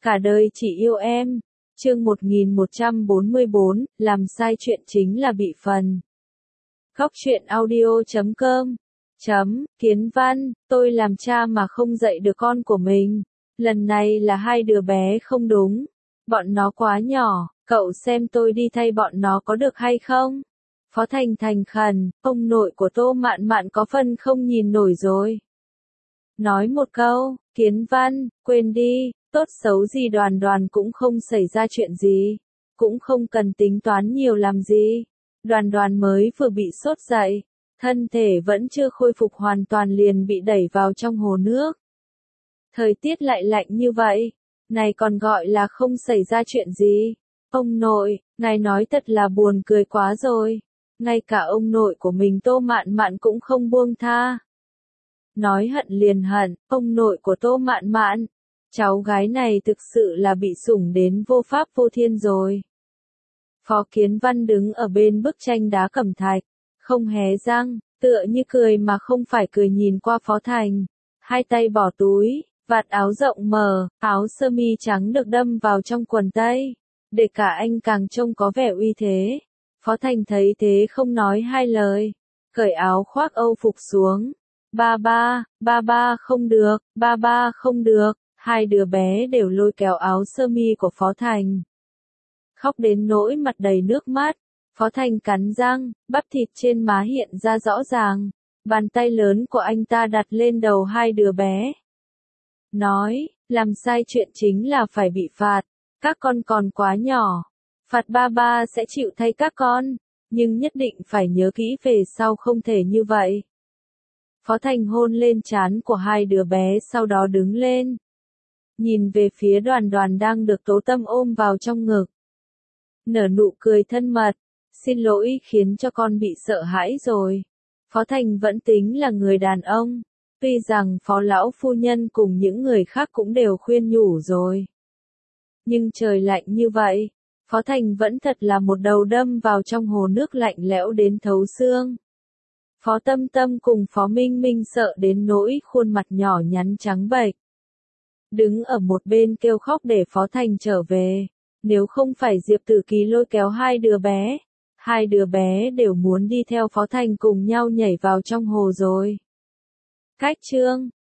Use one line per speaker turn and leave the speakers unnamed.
Cả đời chỉ yêu em. Chương 1144, làm sai chuyện chính là bị phần. Góc truyện audio.com Kiến văn, tôi làm cha mà không dạy được con của mình. Lần này là hai đứa bé không đúng. Bọn nó quá nhỏ, cậu xem tôi đi thay bọn nó có được hay không? Phó Thành thành khẩn, ông nội của Tô Mạn Mạn có phần không nhìn nổi rồi. Nói một câu, Kiến văn, quên đi, tốt xấu gì Đoàn Đoàn cũng không xảy ra chuyện gì. Cũng không cần tính toán nhiều làm gì. Đoàn Đoàn mới vừa bị sốt dậy. Thân thể vẫn chưa khôi phục hoàn toàn liền bị đẩy vào trong hồ nước. Thời tiết lại lạnh như vậy. Này còn gọi là không xảy ra chuyện gì. Ông nội, ngài nói thật là buồn cười quá rồi. Ngay cả ông nội của mình Tô Mạn Mạn cũng không buông tha. Nói hận liền hận, ông nội của Tô Mạn Mạn. Cháu gái này thực sự là bị sủng đến vô pháp vô thiên rồi. Phó Kiến Văn đứng ở bên bức tranh đá cẩm thạch, không hé răng, tựa như cười mà không phải cười nhìn qua Phó Thành. Hai tay bỏ túi, vạt áo rộng mở, áo sơ mi trắng được đâm vào trong quần tây, để cả anh càng trông có vẻ uy thế. Phó Thành thấy thế không nói hai lời, cởi áo khoác Âu phục xuống. Ba ba không được, ba không được. Hai đứa bé đều lôi kéo áo sơ mi của Phó Thành. Khóc đến nỗi mặt đầy nước mắt. Phó Thành cắn răng, bắp thịt trên má hiện ra rõ ràng. Bàn tay lớn của anh ta đặt lên đầu hai đứa bé. Nói, làm sai chuyện chính là phải bị phạt. Các con còn quá nhỏ. Phạt ba sẽ chịu thay các con. Nhưng nhất định phải nhớ kỹ về sau không thể như vậy. Phó Thành hôn lên trán của hai đứa bé sau đó đứng lên. Nhìn về phía Đoàn Đoàn đang được Tố Tâm ôm vào trong ngực. Nở nụ cười thân mật. Xin lỗi khiến cho con bị sợ hãi rồi. Phó Thành vẫn tính là người đàn ông. Tuy rằng Phó Lão Phu Nhân cùng những người khác cũng đều khuyên nhủ rồi. Nhưng trời lạnh như vậy. Phó Thành vẫn thật là một đầu đâm vào trong hồ nước lạnh lẽo đến thấu xương. Phó Tâm Tâm cùng Phó Minh Minh sợ đến nỗi khuôn mặt nhỏ nhắn trắng bệch. Đứng ở một bên kêu khóc để Phó Thành trở về. Nếu không phải Diệp Tử Kỳ lôi kéo hai đứa bé đều muốn đi theo Phó Thành cùng nhau nhảy vào trong hồ rồi. Cách chương